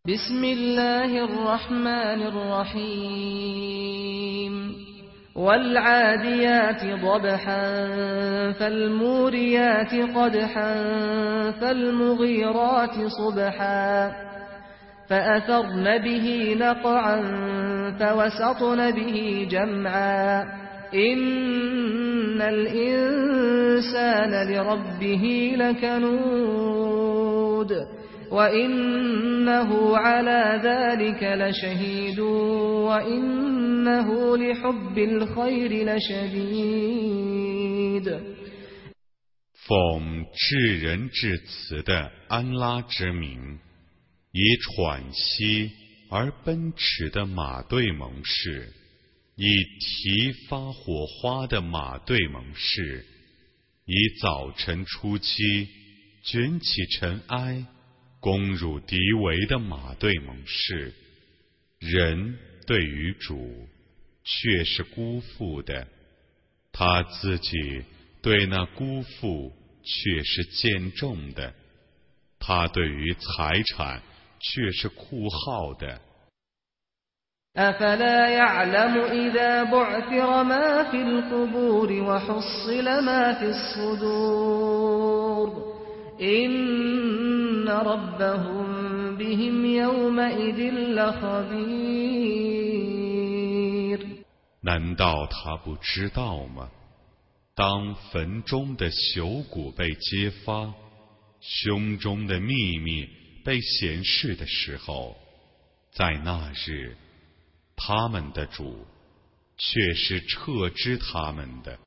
بسم الله الرحمن الرحيم والعاديات ضبحا فالموريات قدحا فالمغيرات صبحا فأثرن به نقعا فوسطن به جمعا إن الإنسان لربه لكنود وإنه على ذلك لشهيد وإنه لحب الخير لشديد 奉至仁至慈的安拉之名，以喘息而奔驰的马队盟誓，以提发火花的马队盟誓，以早晨初期卷起尘埃攻入敌围的马队盟誓，人对于主却是辜负的，他自己对那辜负却是见重的，他对于财产却是酷好的。 أفلا يعلم إذا بعثر ما في القبور وحصل ما في الصدور إن ربهم بهم يومئذ لخبير 难道他不知道吗？当坟中的朽骨被揭发，胸中的秘密被显示的时候，在那日，他们的主却是撤知他们的。